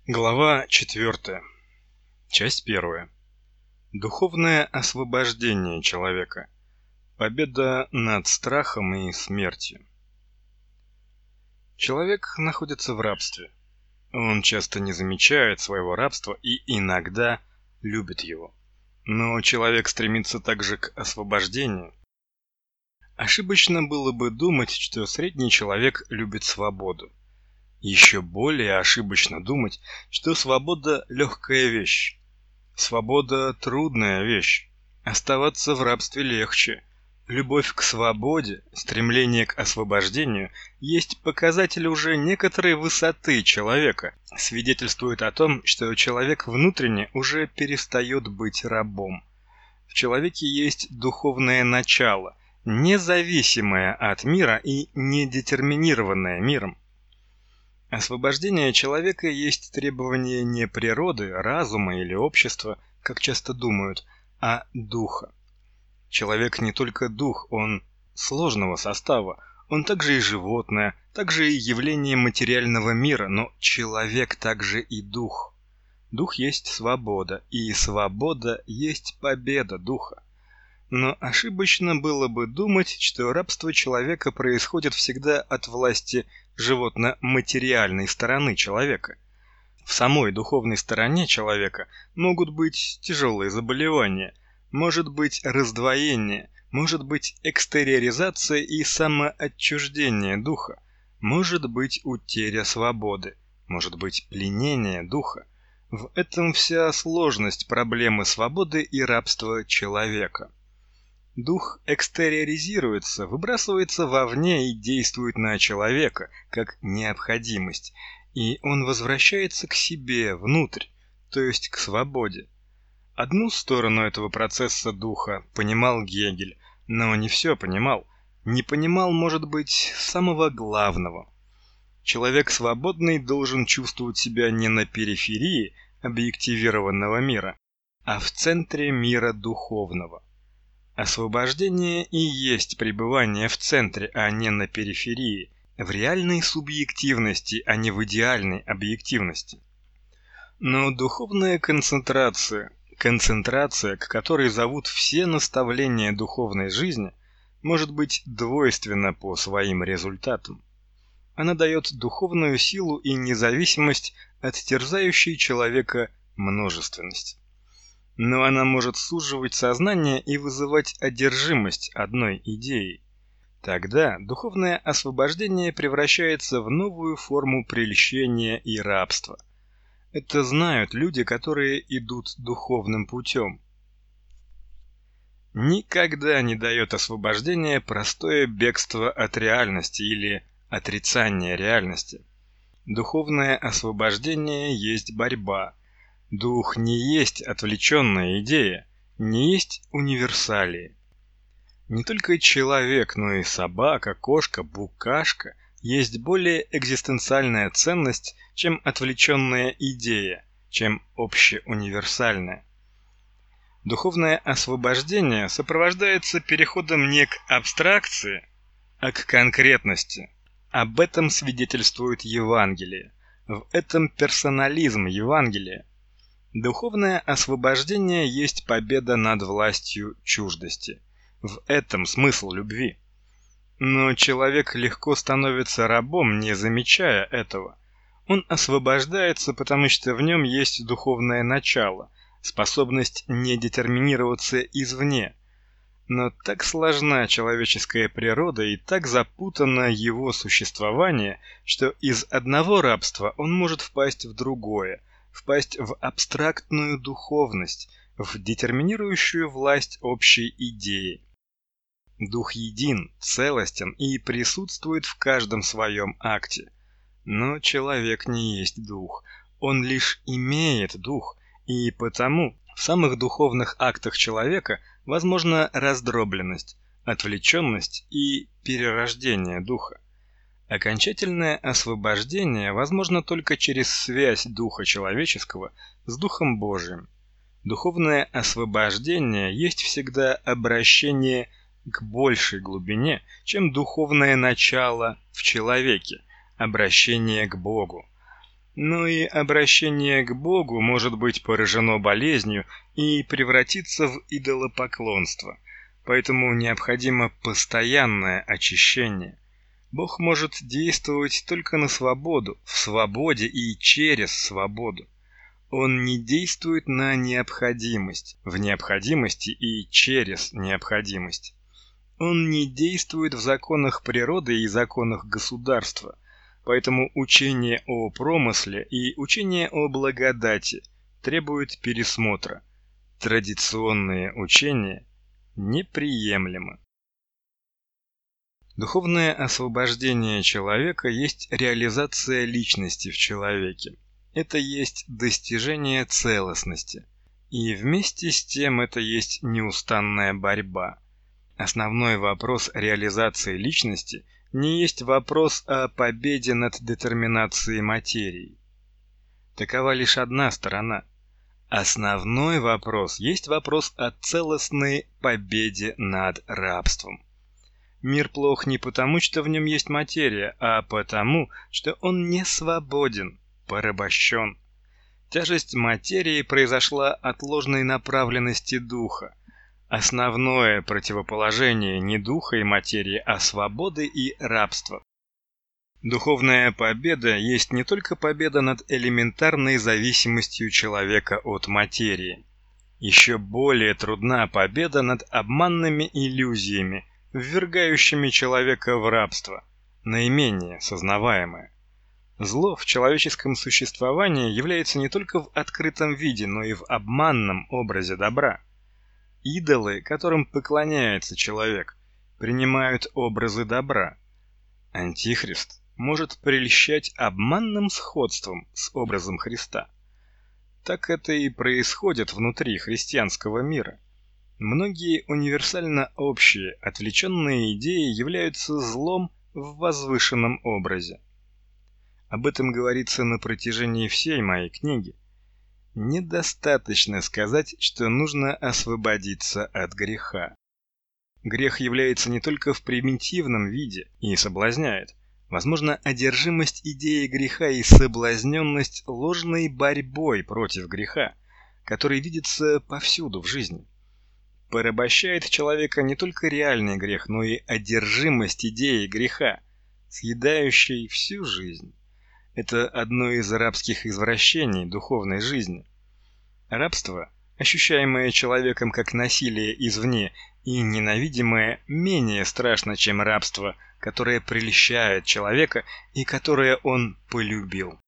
Глава 4. Часть 1. Духовное освобождение человека. Победа над страхом и смертью. Человек находится в рабстве. Он часто не замечает своего рабства и иногда любит его. Но человек стремится также к освобождению. Ошибочно было бы думать, что средний человек любит свободу. Еще более ошибочно думать, что свобода – легкая вещь. Свобода – трудная вещь. Оставаться в рабстве легче. Любовь к свободе, стремление к освобождению есть показатель уже некоторой высоты человека, свидетельствует о том, что человек внутренне уже перестает быть рабом. В человеке есть духовное начало, независимое от мира и недетерминированное миром. Освобождение человека есть требование не природы, разума или общества, как часто думают, а духа. Человек не только дух, он сложного состава, он также и животное, также и явление материального мира, но человек также и дух. Дух есть свобода, и свобода есть победа духа. Но ошибочно было бы думать, что рабство человека происходит всегда от власти животно-материальной стороны человека. В самой духовной стороне человека могут быть тяжелые заболевания, может быть раздвоение, может быть экстериоризация и самоотчуждение духа, может быть утеря свободы, может быть пленение духа. В этом вся сложность проблемы свободы и рабства человека. Дух экстериоризируется, выбрасывается вовне и действует на человека, как необходимость, и он возвращается к себе, внутрь, то есть к свободе. Одну сторону этого процесса духа понимал Гегель, но не все понимал. Не понимал, может быть, самого главного. Человек свободный должен чувствовать себя не на периферии объективированного мира, а в центре мира духовного. Освобождение и есть пребывание в центре, а не на периферии, в реальной субъективности, а не в идеальной объективности. Но духовная концентрация, к которой зовут все наставления духовной жизни, может быть двойственна по своим результатам. Она дает духовную силу и независимость от терзающей человека множественности. Но она может суживать сознание и вызывать одержимость одной идеей. Тогда духовное освобождение превращается в новую форму прельщения и рабства. Это знают люди, которые идут духовным путем. Никогда не дает освобождения простое бегство от реальности или отрицание реальности. Духовное освобождение есть борьба. Дух не есть отвлеченная идея, не есть универсалии. Не только человек, но и собака, кошка, букашка есть более экзистенциальная ценность, чем отвлеченная идея, чем общеуниверсальная. Духовное освобождение сопровождается переходом не к абстракции, а к конкретности. Об этом свидетельствует Евангелие. В этом персонализм Евангелия. Духовное освобождение есть победа над властью чуждости. В этом смысл любви. Но человек легко становится рабом, не замечая этого. Он освобождается, потому что в нем есть духовное начало, способность не детерминироваться извне. Но так сложна человеческая природа и так запутано его существование, что из одного рабства он может впасть в другое, впасть в абстрактную духовность, в детерминирующую власть общей идеи. Дух един, целостен и присутствует в каждом своем акте. Но человек не есть дух, он лишь имеет дух, и потому в самых духовных актах человека возможна раздробленность, отвлеченность и перерождение духа. Окончательное освобождение возможно только через связь духа человеческого с Духом Божиим. Духовное освобождение есть всегда обращение к большей глубине, чем духовное начало в человеке, обращение к Богу. но и обращение к Богу может быть поражено болезнью и превратиться в идолопоклонство, поэтому необходимо постоянное очищение. Бог может действовать только на свободу, в свободе и через свободу. Он не действует на необходимость, в необходимости и через необходимость. Он не действует в законах природы и законах государства, поэтому учение о промысле и учение о благодати требуют пересмотра. Традиционные учения неприемлемы. Духовное освобождение человека есть реализация личности в человеке. Это есть достижение целостности. И вместе с тем это есть неустанная борьба. Основной вопрос реализации личности не есть вопрос о победе над детерминацией материи. Такова лишь одна сторона. Основной вопрос есть вопрос о целостной победе над рабством. Мир плох не потому, что в нем есть материя, а потому, что он не свободен, порабощен. Тяжесть материи произошла от ложной направленности духа. Основное противоположение не духа и материи, а свободы и рабства. Духовная победа есть не только победа над элементарной зависимостью человека от материи. Еще более трудна победа над обманными иллюзиями, ввергающими человека в рабство, наименее сознаваемое. Зло в человеческом существовании является не только в открытом виде, но и в обманном образе добра. Идолы, которым поклоняется человек, принимают образы добра. Антихрист может прельщать обманным сходством с образом Христа. Так это и происходит внутри христианского мира. Многие универсально общие, отвлеченные идеи являются злом в возвышенном образе. Об этом говорится на протяжении всей моей книги. Недостаточно сказать, что нужно освободиться от греха. Грех является не только в примитивном виде и соблазняет. Возможно, одержимость идеей греха и соблазненность ложной борьбой против греха, который видится повсюду в жизни. Порабощает человека не только реальный грех, но и одержимость идеей греха, съедающей всю жизнь. Это одно из рабских извращений духовной жизни. Рабство, ощущаемое человеком как насилие извне и ненавидимое, менее страшно, чем рабство, которое прельщает человека и которое он полюбил.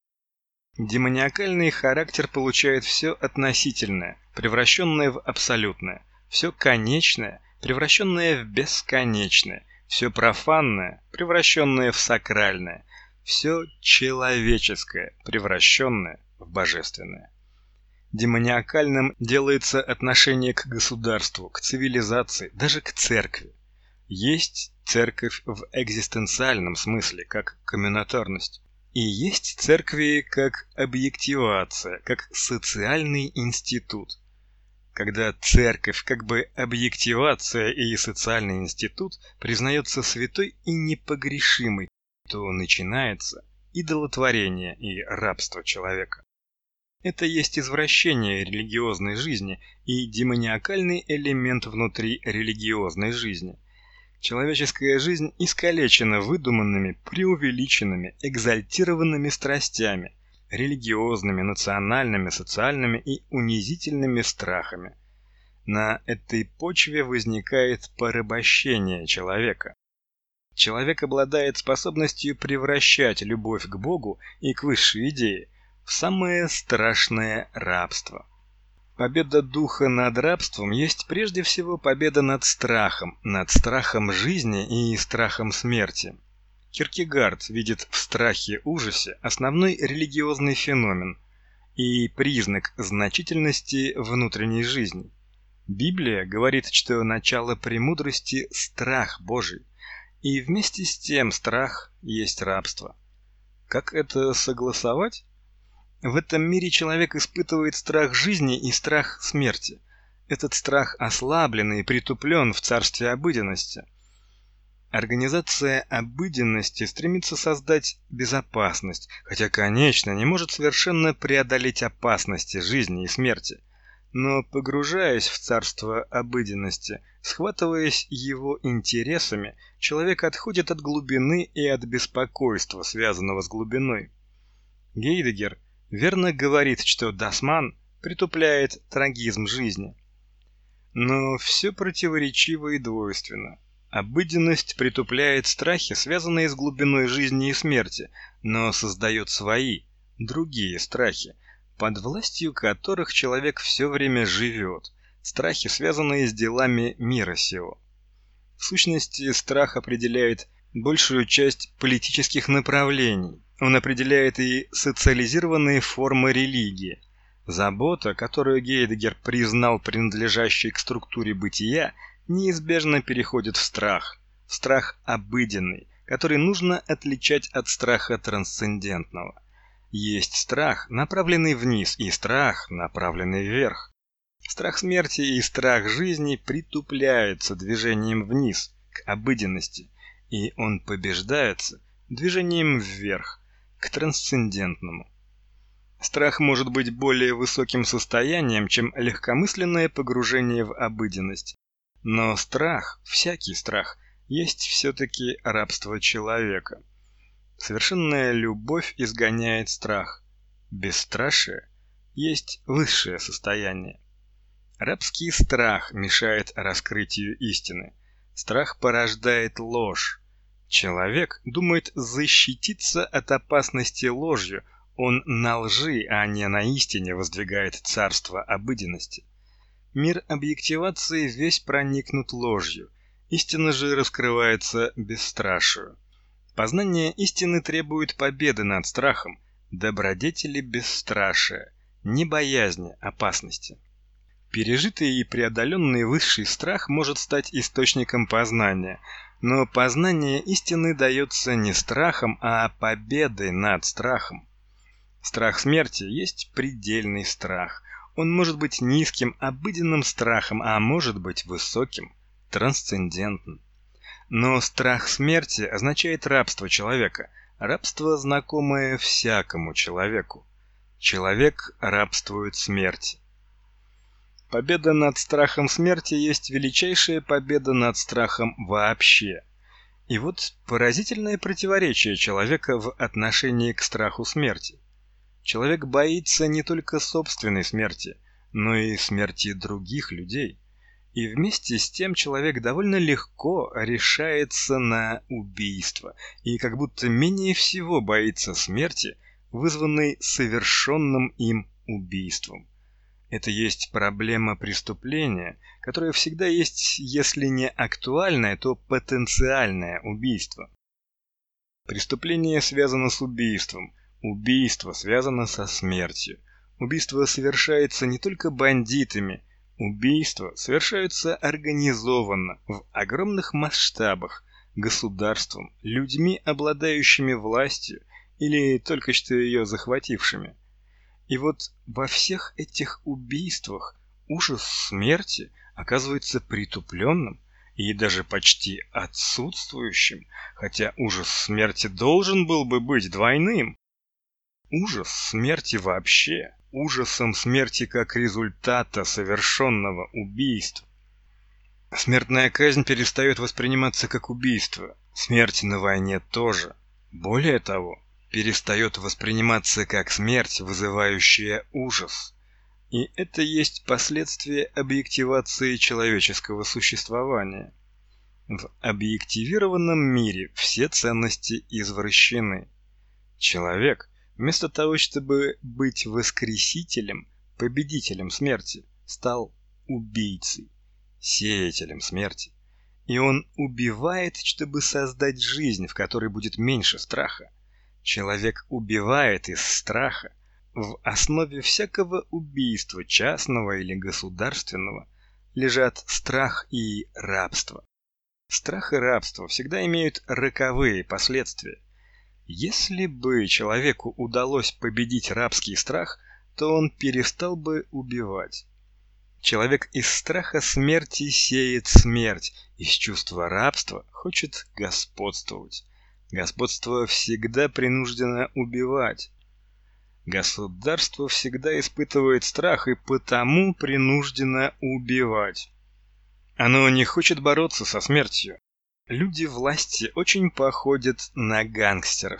Демониакальный характер получает все относительное, превращенное в абсолютное, все конечное, превращенное в бесконечное, все профанное, превращенное в сакральное, все человеческое, превращенное в божественное. Демониакальным делается отношение к государству, к цивилизации, даже к церкви. Есть церковь в экзистенциальном смысле, как коммунитарность, и есть церкви как объективация, как социальный институт. Когда церковь как бы объективация и социальный институт признается святой и непогрешимой, то начинается идолотворение и рабство человека. Это есть извращение религиозной жизни и демониакальный элемент внутри религиозной жизни. Человеческая жизнь искалечена выдуманными, преувеличенными, экзальтированными страстями, религиозными, национальными, социальными и унизительными страхами. На этой почве возникает порабощение человека. Человек обладает способностью превращать любовь к Богу и к высшей идее в самое страшное рабство. Победа духа над рабством есть прежде всего победа над страхом жизни и страхом смерти. Киркегард видит в страхе-ужасе основной религиозный феномен и признак значительности внутренней жизни. Библия говорит, что начало премудрости – страх Божий, и вместе с тем страх есть рабство. Как это согласовать? В этом мире человек испытывает страх жизни и страх смерти. Этот страх ослаблен и притуплен в царстве обыденности. Организация обыденности стремится создать безопасность, хотя, конечно, не может совершенно преодолеть опасности жизни и смерти. Но погружаясь в царство обыденности, схватываясь его интересами, человек отходит от глубины и от беспокойства, связанного с глубиной. Гейдегер верно говорит, что Дасман притупляет трагизм жизни. Но все противоречиво и двойственно. Обыденность притупляет страхи, связанные с глубиной жизни и смерти, но создает свои, другие страхи, под властью которых человек все время живет, страхи, связанные с делами мира сего. В сущности, страх определяет большую часть политических направлений. Он определяет и социализированные формы религии. Забота, которую Гейдегер признал принадлежащей к структуре бытия, неизбежно переходит в страх обыденный, который нужно отличать от страха трансцендентного. Есть страх, направленный вниз, и страх, направленный вверх. Страх смерти и страх жизни притупляются движением вниз, к обыденности, и он побеждается движением вверх, к трансцендентному. Страх может быть более высоким состоянием, чем легкомысленное погружение в обыденность. Но страх, всякий страх, есть все-таки рабство человека. Совершенная любовь изгоняет страх. Бесстрашие есть высшее состояние. Рабский страх мешает раскрытию истины. Страх порождает ложь. Человек думает защититься от опасности ложью. Он на лжи, а не на истине воздвигает царство обыденности. Мир объективации весь проникнут ложью. Истина же раскрывается бесстрашию. Познание истины требует победы над страхом, добродетели бесстрашия, не боязни опасности. Пережитый и преодоленный высший страх может стать источником познания, но познание истины дается не страхом, а победой над страхом. Страх смерти есть предельный страх. Он может быть низким, обыденным страхом, а может быть высоким, трансцендентным. Но страх смерти означает рабство человека, рабство, знакомое всякому человеку. Человек рабствует смерти. Победа над страхом смерти есть величайшая победа над страхом вообще. И вот поразительное противоречие человека в отношении к страху смерти. Человек боится не только собственной смерти, но и смерти других людей. И вместе с тем человек довольно легко решается на убийство и как будто менее всего боится смерти, вызванной совершенным им убийством. Это есть проблема преступления, которое всегда есть, если не актуальное, то потенциальное убийство. Преступление связано с убийством, убийство связано со смертью. Убийство совершается не только бандитами, убийства совершаются организованно, в огромных масштабах, государством, людьми, обладающими властью или только что ее захватившими. И вот во всех этих убийствах ужас смерти оказывается притупленным и даже почти отсутствующим, хотя ужас смерти должен был бы быть двойным. Ужас смерти вообще, ужасом смерти как результата совершенного убийства. Смертная казнь перестает восприниматься как убийство, смерть на войне тоже. Более того, перестает восприниматься как смерть, вызывающая ужас. И это есть последствие объективации человеческого существования. В объективированном мире все ценности извращены. Человек, вместо того, чтобы быть воскресителем, победителем смерти, стал убийцей, сеятелем смерти. И он убивает, чтобы создать жизнь, в которой будет меньше страха. Человек убивает из страха. В основе всякого убийства, частного или государственного, лежат страх и рабство. Страх и рабство всегда имеют роковые последствия. Если бы человеку удалось победить рабский страх, то он перестал бы убивать. Человек из страха смерти сеет смерть, из чувства рабства хочет господствовать. Господство всегда принуждено убивать. Государство всегда испытывает страх и потому принуждено убивать. Оно не хочет бороться со смертью. Люди власти очень походят на гангстеров.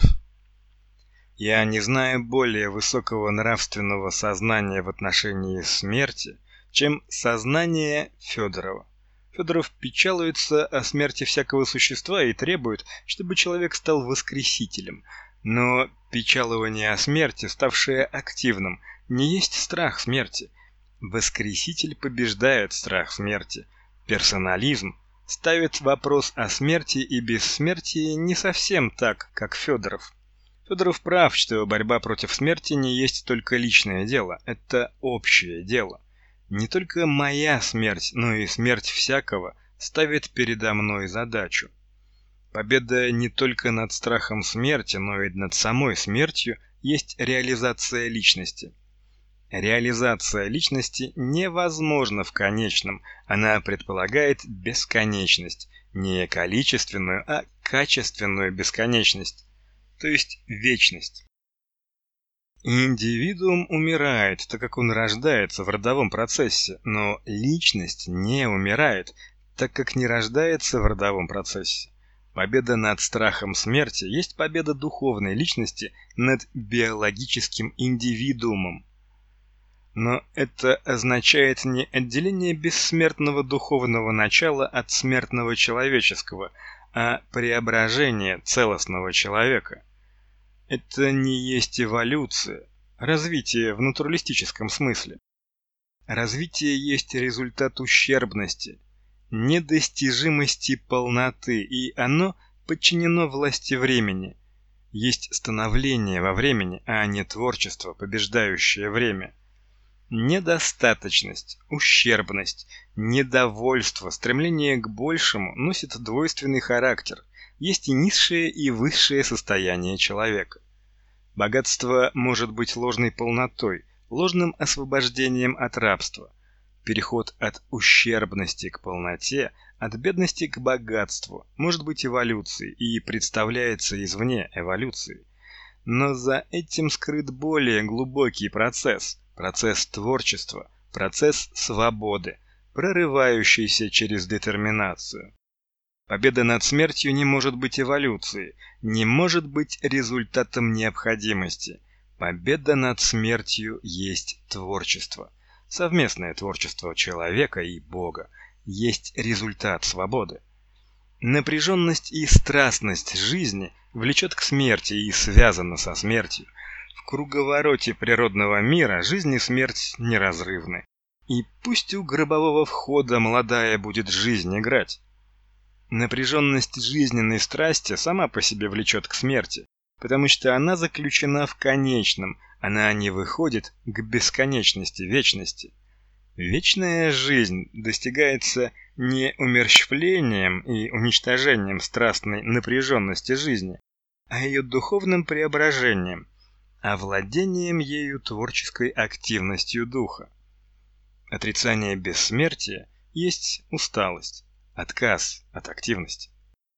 Я не знаю более высокого нравственного сознания в отношении смерти, чем сознание Федорова. Федоров печалуется о смерти всякого существа и требует, чтобы человек стал воскресителем. Но печалование о смерти, ставшее активным, не есть страх смерти. Воскреситель побеждает страх смерти. Персонализм ставит вопрос о смерти и бессмертии не совсем так, как Федоров. Федоров прав, что борьба против смерти не есть только личное дело, это общее дело. Не только моя смерть, но и смерть всякого ставит передо мной задачу. Победа не только над страхом смерти, но и над самой смертью есть реализация личности. Реализация личности невозможна в конечном, она предполагает бесконечность, не количественную, а качественную бесконечность, то есть вечность. Индивидуум умирает, так как он рождается в родовом процессе, но личность не умирает, так как не рождается в родовом процессе. Победа над страхом смерти есть победа духовной личности над биологическим индивидуумом. Но это означает не отделение бессмертного духовного начала от смертного человеческого, а преображение целостного человека. Это не есть эволюция, развитие в натуралистическом смысле. Развитие есть результат ущербности, недостижимости полноты, и оно подчинено власти времени. Есть становление во времени, а не творчество, побеждающее время. Недостаточность, ущербность, недовольство, стремление к большему носит двойственный характер. Есть и низшее, и высшее состояние человека. Богатство может быть ложной полнотой, ложным освобождением от рабства. Переход от ущербности к полноте, от бедности к богатству может быть эволюцией и представляется извне эволюцией. Но за этим скрыт более глубокий процесс творчества, процесс свободы, прорывающийся через детерминацию. Победа над смертью не может быть эволюцией, не может быть результатом необходимости. Победа над смертью есть творчество. Совместное творчество человека и Бога есть результат свободы. Напряженность и страстность жизни влечет к смерти и связана со смертью. В круговороте природного мира жизнь и смерть неразрывны. И пусть у гробового входа молодая будет жизнь играть. Напряженность жизненной страсти сама по себе влечет к смерти, потому что она заключена в конечном, она не выходит к бесконечности, вечности. Вечная жизнь достигается не умерщвлением и уничтожением страстной напряженности жизни, а ее духовным преображением, овладением ею творческой активностью духа. Отрицание бессмертия есть усталость, отказ от активности.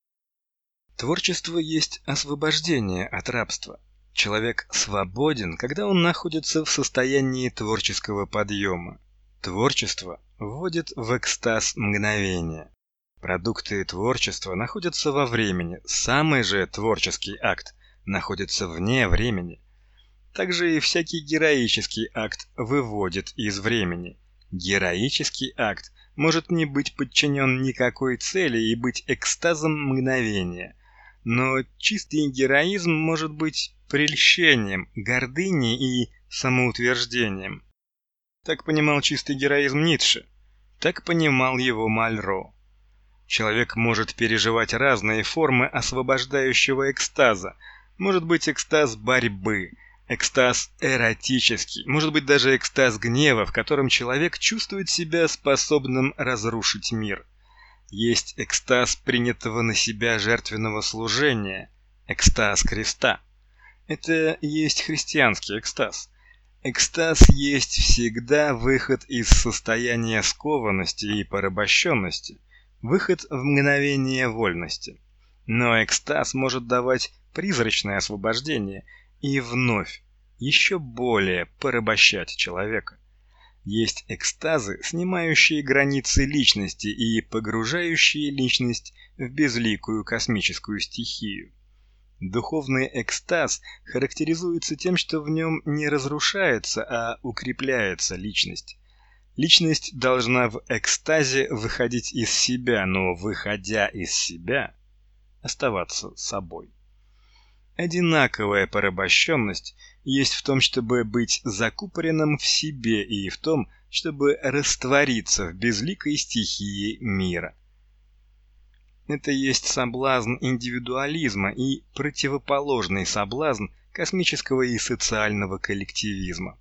Творчество есть освобождение от рабства. Человек свободен, когда он находится в состоянии творческого подъема. Творчество вводит в экстаз мгновения. Продукты творчества находятся во времени, самый же творческий акт находится вне времени. Также и всякий героический акт выводит из времени. Героический акт может не быть подчинен никакой цели и быть экстазом мгновения. Но чистый героизм может быть прельщением, гордыней и самоутверждением. Так понимал чистый героизм Ницше. Так понимал его Мальро. Человек может переживать разные формы освобождающего экстаза. Может быть экстаз борьбы, экстаз эротический, может быть даже экстаз гнева, в котором человек чувствует себя способным разрушить мир. Есть экстаз принятого на себя жертвенного служения, экстаз креста. Это есть христианский экстаз. Экстаз есть всегда выход из состояния скованности и порабощенности, выход в мгновение вольности. Но экстаз может давать призрачное освобождение и вновь еще более порабощать человека. Есть экстазы, снимающие границы личности и погружающие личность в безликую космическую стихию. Духовный экстаз характеризуется тем, что в нем не разрушается, а укрепляется личность. Личность должна в экстазе выходить из себя, но, выходя из себя, оставаться собой. Одинаковая порабощенность есть в том, чтобы быть закупоренным в себе, и в том, чтобы раствориться в безликой стихии мира. Это есть соблазн индивидуализма и противоположный соблазн космического и социального коллективизма.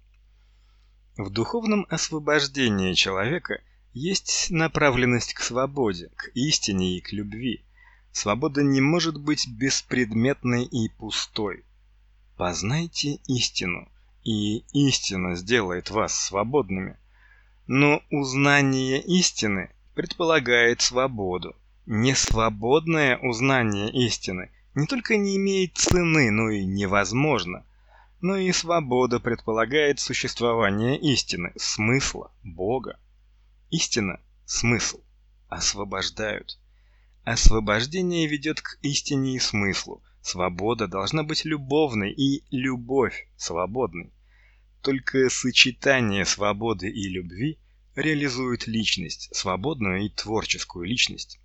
В духовном освобождении человека есть направленность к свободе, к истине и к любви. Свобода не может быть беспредметной и пустой. Познайте истину, и истина сделает вас свободными. Но узнание истины предполагает свободу. Несвободное узнание истины не только не имеет цены, но и невозможно. Но и свобода предполагает существование истины, смысла, Бога. Истина, смысл освобождают. Освобождение ведет к истине и смыслу. Свобода должна быть любовной, и любовь свободной. Только сочетание свободы и любви реализует личность, свободную и творческую личность.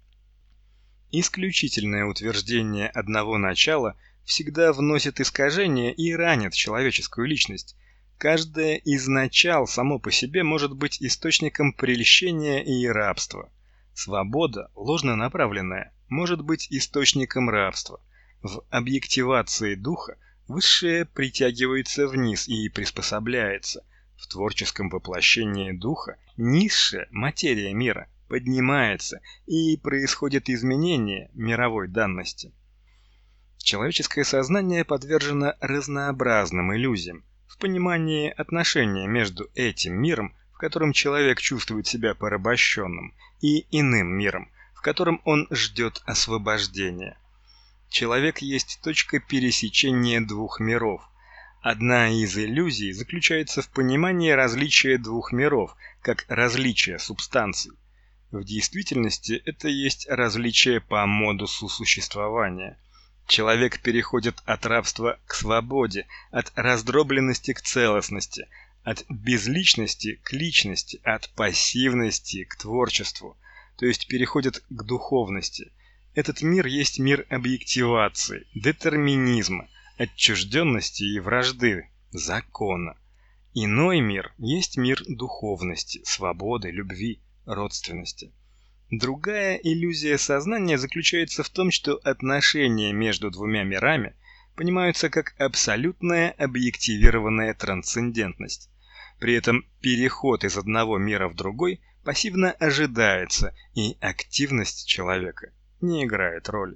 Исключительное утверждение одного начала всегда вносит искажение и ранит человеческую личность. Каждое из начал само по себе может быть источником прельщения и рабства. Свобода, ложно направленная, может быть источником рабства. В объективации духа высшее притягивается вниз и приспособляется. В творческом воплощении духа низшая материя мира поднимается, и происходит изменение мировой данности. Человеческое сознание подвержено разнообразным иллюзиям в понимании отношения между этим миром, в котором человек чувствует себя порабощенным, и иным миром, в котором он ждет освобождения. Человек есть точка пересечения двух миров. Одна из иллюзий заключается в понимании различия двух миров, как различия субстанций. В действительности это есть различие по модусу существования. Человек переходит от рабства к свободе, от раздробленности к целостности, от безличности к личности, от пассивности к творчеству, то есть переходит к духовности. Этот мир есть мир объективации, детерминизма, отчужденности и вражды, закона. Иной мир есть мир духовности, свободы, любви, родственности. Другая иллюзия сознания заключается в том, что отношения между двумя мирами понимаются как абсолютная объективированная трансцендентность. При этом переход из одного мира в другой пассивно ожидается, и активность человека не играет роли.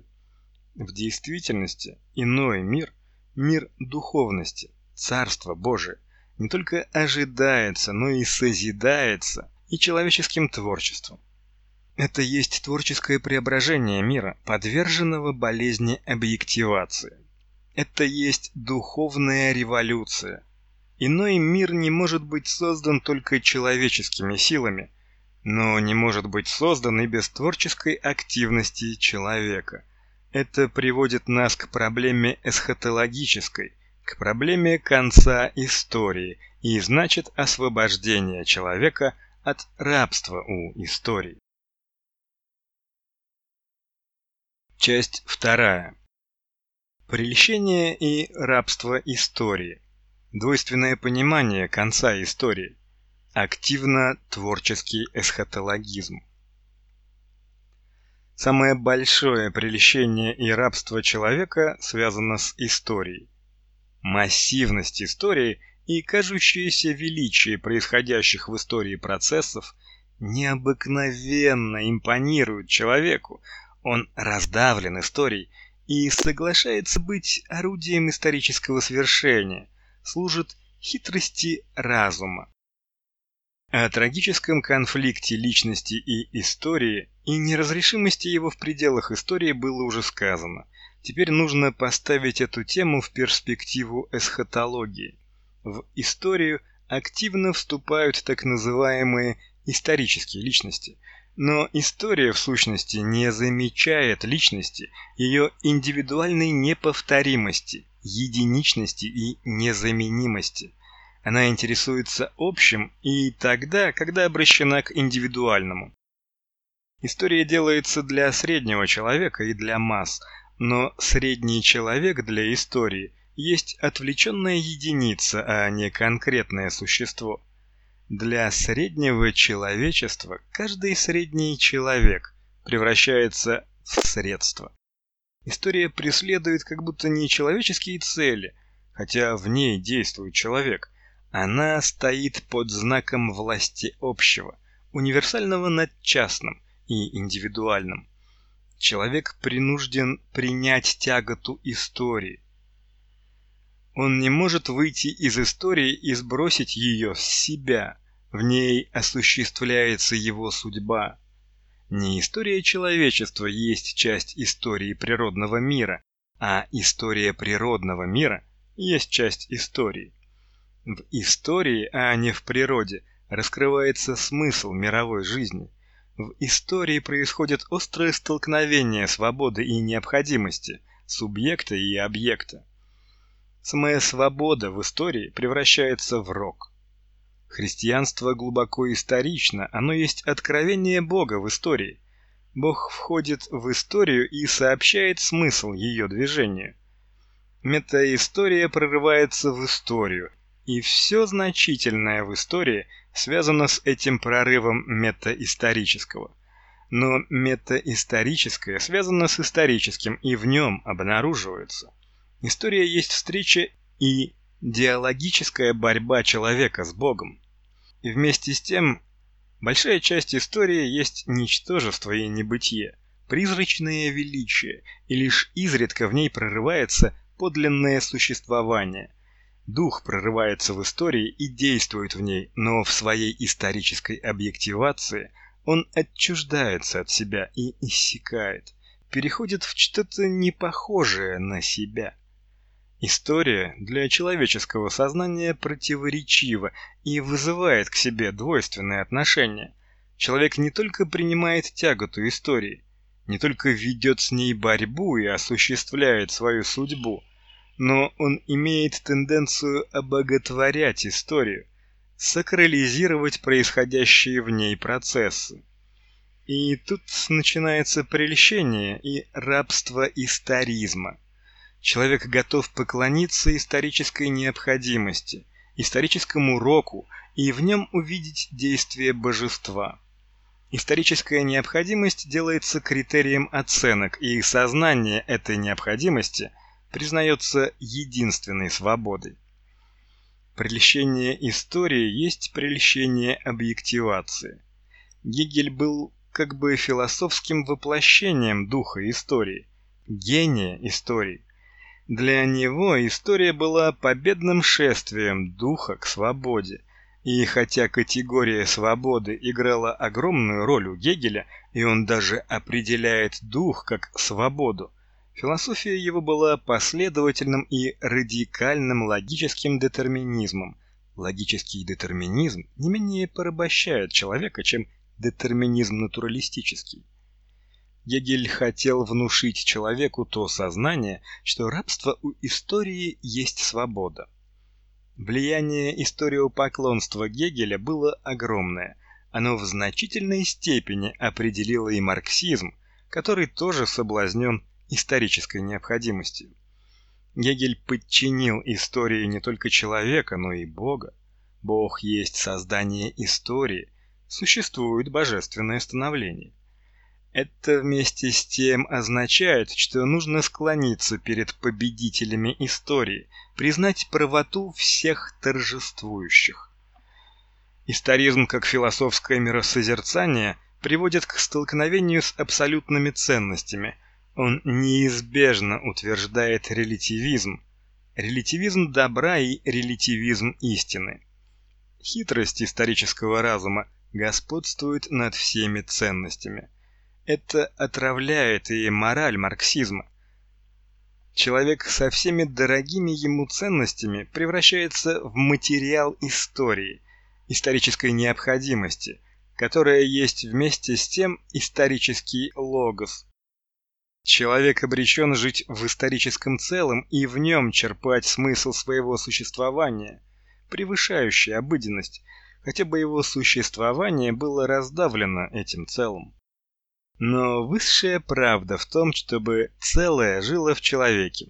В действительности иной мир, мир духовности, Царство Божие, не только ожидается, но и созидается и человеческим творчеством. Это есть творческое преображение мира, подверженного болезни объективации. Это есть духовная революция. Иной мир не может быть создан только человеческими силами, но не может быть создан и без творческой активности человека. Это приводит нас к проблеме эсхатологической, к проблеме конца истории, и значит освобождение человека от рабства у истории. Часть 2. Прельщение и рабство истории. Двойственное понимание конца истории. Активно-творческий эсхатологизм. Самое большое прельщение и рабство человека связано с историей. Массивность истории и кажущееся величие происходящих в истории процессов необыкновенно импонируют человеку. Он раздавлен историей и соглашается быть орудием исторического свершения, служит хитрости разума. О трагическом конфликте личности и истории и неразрешимости его в пределах истории было уже сказано. Теперь нужно поставить эту тему в перспективу эсхатологии. В историю активно вступают так называемые исторические личности, но история в сущности не замечает личности, ее индивидуальной неповторимости, единичности и незаменимости. Она интересуется общим и тогда, когда обращена к индивидуальному. История делается для среднего человека и для масс, но средний человек для истории есть отвлеченная единица, а не конкретное существо. Для среднего человечества каждый средний человек превращается в средство. История преследует как будто не человеческие цели, хотя в ней действует человек. Она стоит под знаком власти общего, универсального над частным и индивидуальным. Человек принужден принять тяготу истории. Он не может выйти из истории и сбросить ее с себя. В ней осуществляется его судьба. Не история человечества есть часть истории природного мира, а история природного мира есть часть истории. В истории, а не в природе, раскрывается смысл мировой жизни. В истории происходит острое столкновение свободы и необходимости, субъекта и объекта. Самая свобода в истории превращается в рок. Христианство глубоко исторично, оно есть откровение Бога в истории. Бог входит в историю и сообщает смысл ее движению. Метаистория прорывается в историю, и все значительное в истории связано с этим прорывом метаисторического. Но метаисторическое связано с историческим, и в нем обнаруживается. История есть встреча и диалогическая борьба человека с Богом. И вместе с тем, большая часть истории есть ничтожество и небытие, призрачное величие, и лишь изредка в ней прорывается подлинное существование. Дух прорывается в истории и действует в ней, но в своей исторической объективации он отчуждается от себя и иссякает, переходит в что-то непохожее на себя. История для человеческого сознания противоречива и вызывает к себе двойственные отношения. Человек не только принимает тяготу истории, не только ведет с ней борьбу и осуществляет свою судьбу, но он имеет тенденцию обоготворять историю, сакрализировать происходящие в ней процессы. И тут начинается прельщение и рабство историзма. Человек готов поклониться исторической необходимости, историческому року и в нем увидеть действие божества. Историческая необходимость делается критерием оценок, и сознание этой необходимости признается единственной свободой. Прельщение истории есть прельщение объективации. Гегель был как бы философским воплощением духа истории, гения истории. Для него история была победным шествием духа к свободе. И хотя категория свободы играла огромную роль у Гегеля, и он даже определяет дух как свободу, философия его была последовательным и радикальным логическим детерминизмом. Логический детерминизм не менее порабощает человека, чем детерминизм натуралистический. Гегель хотел внушить человеку то сознание, что рабство у истории есть свобода. Влияние историопоклонства Гегеля было огромное. Оно в значительной степени определило и марксизм, который тоже соблазнен исторической необходимостью. Гегель подчинил истории не только человека, но и Бога. Бог есть создание истории, существует божественное становление. Это вместе с тем означает, что нужно склониться перед победителями истории, признать правоту всех торжествующих. Историзм как философское миросозерцание приводит к столкновению с абсолютными ценностями. Он неизбежно утверждает релятивизм, релятивизм добра и релятивизм истины. Хитрость исторического разума господствует над всеми ценностями. Это отравляет и мораль марксизма. Человек со всеми дорогими ему ценностями превращается в материал истории, исторической необходимости, которая есть вместе с тем исторический логос. Человек обречен жить в историческом целом и в нем черпать смысл своего существования, превышающий обыденность, хотя бы его существование было раздавлено этим целым. Но высшая правда в том, чтобы целое жило в человеке.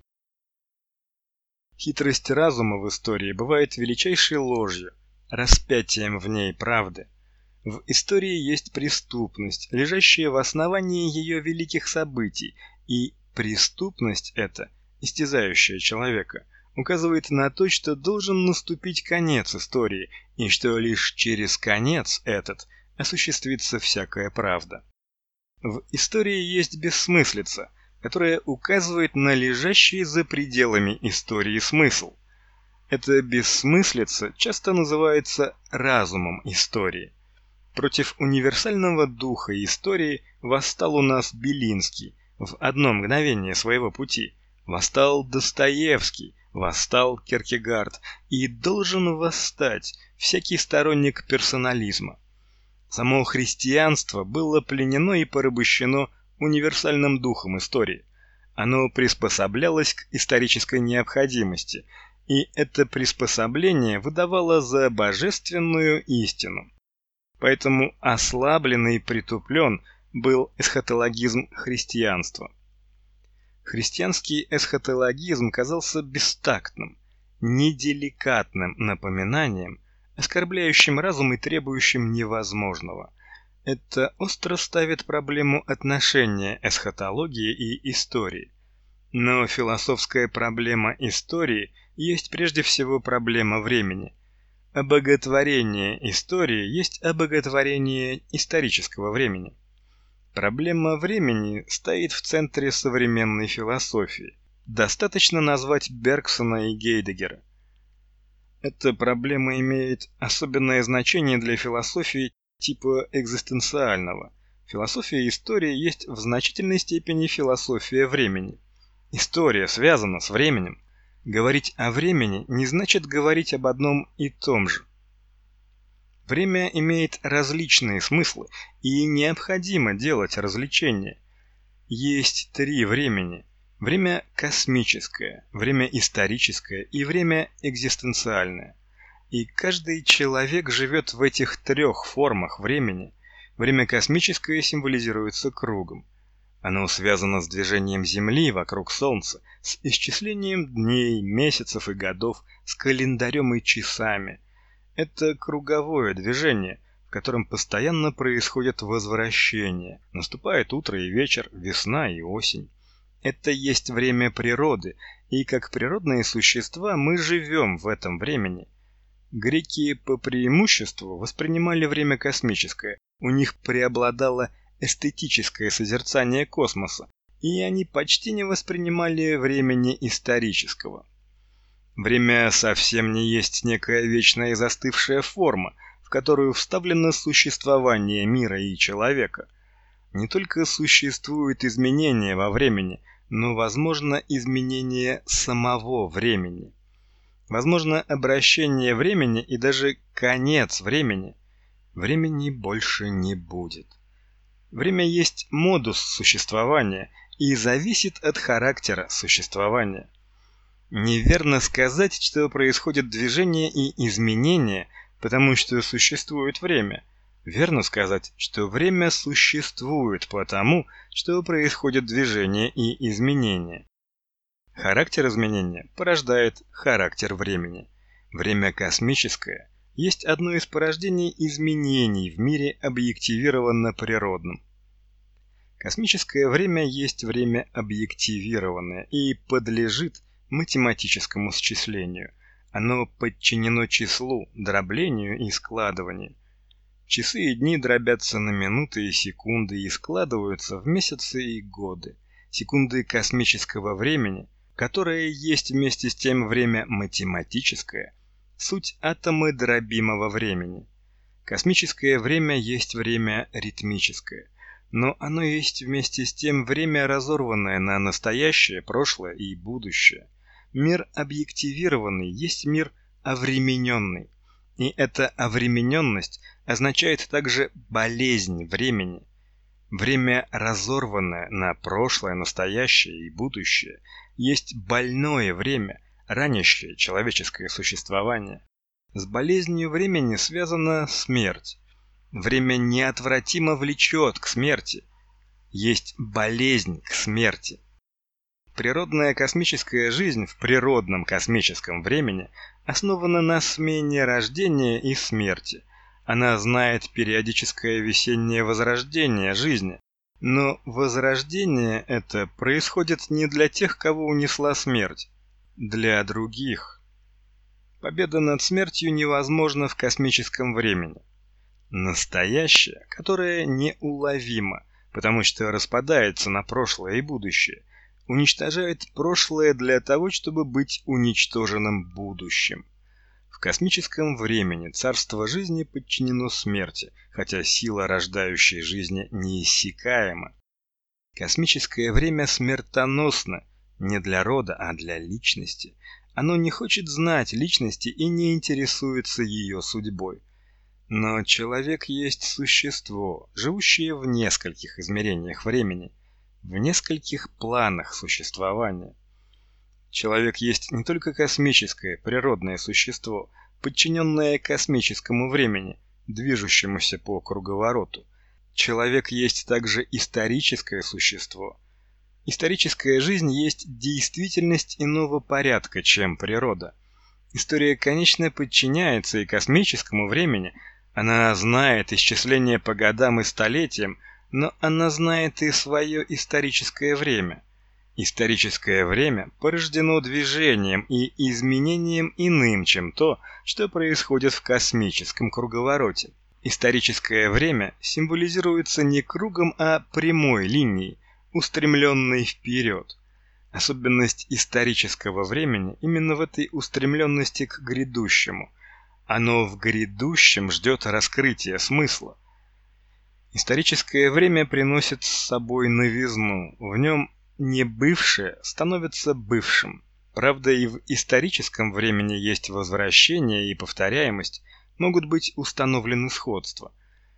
Хитрость разума в истории бывает величайшей ложью, распятием в ней правды. В истории есть преступность, лежащая в основании ее великих событий, и преступность эта, истязающая человека, указывает на то, что должен наступить конец истории, и что лишь через конец этот осуществится всякая правда. В истории есть бессмыслица, которая указывает на лежащий за пределами истории смысл. Эта бессмыслица часто называется разумом истории. Против универсального духа истории восстал у нас Белинский в одно мгновение своего пути, восстал Достоевский, восстал Кierkegaard и должен восстать всякий сторонник персонализма. Само христианство было пленено и порабощено универсальным духом истории. Оно приспособлялось к исторической необходимости, и это приспособление выдавало за божественную истину. Поэтому ослаблен и притуплен был эсхатологизм христианства. Христианский эсхатологизм казался бестактным, неделикатным напоминанием, оскорбляющим разум и требующим невозможного. Это остро ставит проблему отношения эсхатологии и истории. Но философская проблема истории есть прежде всего проблема времени. Обоготворение истории есть обоготворение исторического времени. Проблема времени стоит в центре современной философии. Достаточно назвать Бергсона и Гейдеггера. Эта проблема имеет особенное значение для философии типа экзистенциального. Философия истории есть в значительной степени философия времени. История связана с временем. Говорить о времени не значит говорить об одном и том же. Время имеет различные смыслы, и необходимо делать различения. Есть три времени: время космическое, время историческое и время экзистенциальное. И каждый человек живет в этих трех формах времени. Время космическое символизируется кругом. Оно связано с движением Земли вокруг Солнца, с исчислением дней, месяцев и годов, с календарем и часами. Это круговое движение, в котором постоянно происходят возвращения. Наступает утро и вечер, весна и осень. Это есть время природы, и как природные существа мы живем в этом времени. Греки по преимуществу воспринимали время космическое. У них преобладало эстетическое созерцание космоса, и они почти не воспринимали времени исторического. Время совсем не есть некая вечная и застывшая форма, в которую вставлено существование мира и человека. Не только существуют изменения во времени, но возможно изменение самого времени. Возможно обращение времени и даже конец времени. Времени больше не будет. Время есть модус существования и зависит от характера существования. Неверно сказать, что происходит движение и изменение, потому что существует время. Верно сказать, что время существует потому, что происходит движение и изменение. Характер изменения порождает характер времени. Время космическое есть одно из порождений изменений в мире объективированно природном. Космическое время есть время объективированное и подлежит математическому счислению. Оно подчинено числу, дроблению и складыванию. Часы и дни дробятся на минуты и секунды и складываются в месяцы и годы. Секунды космического времени которое есть вместе с тем время математическое, суть атомы дробимого времени. Космическое время есть время ритмическое, но оно есть вместе с тем время, разорванное на настоящее, прошлое и будущее. Мир объективированный есть мир овремененный, и эта овремененность означает также болезнь времени. Время, разорванное на прошлое, настоящее и будущее, есть больное время, ранящее человеческое существование. С болезнью времени связана смерть. Время неотвратимо влечет к смерти. Есть болезнь к смерти. Природная космическая жизнь в природном космическом времени основана на смене рождения и смерти. Она знает периодическое весеннее возрождение жизни. Но возрождение это происходит не для тех, кого унесла смерть. Для других. Победа над смертью невозможна в космическом времени. Настоящее, которое неуловимо, потому что распадается на прошлое и будущее, уничтожает прошлое для того, чтобы быть уничтоженным будущим. В космическом времени царство жизни подчинено смерти, хотя сила рождающей жизни неиссякаема. Космическое время смертоносно не для рода, а для личности. Оно не хочет знать личности и не интересуется ее судьбой. Но человек есть существо, живущее в нескольких измерениях времени, в нескольких планах существования. Человек есть не только космическое, природное существо, подчиненное космическому времени, движущемуся по круговороту. Человек есть также историческое существо. Историческая жизнь есть действительность иного порядка, чем природа. История, конечно, подчиняется и космическому времени. Она знает исчисление по годам и столетиям, но она знает и свое историческое время. Историческое время порождено движением и изменением иным, чем то, что происходит в космическом круговороте. Историческое время символизируется не кругом, а прямой линией, устремленной вперед. Особенность исторического времени именно в этой устремленности к грядущему. Оно в грядущем ждет раскрытия смысла. Историческое время приносит с собой новизну, в нем небывшее становится бывшим. Правда, и в историческом времени есть возвращение и повторяемость, могут быть установлены сходства.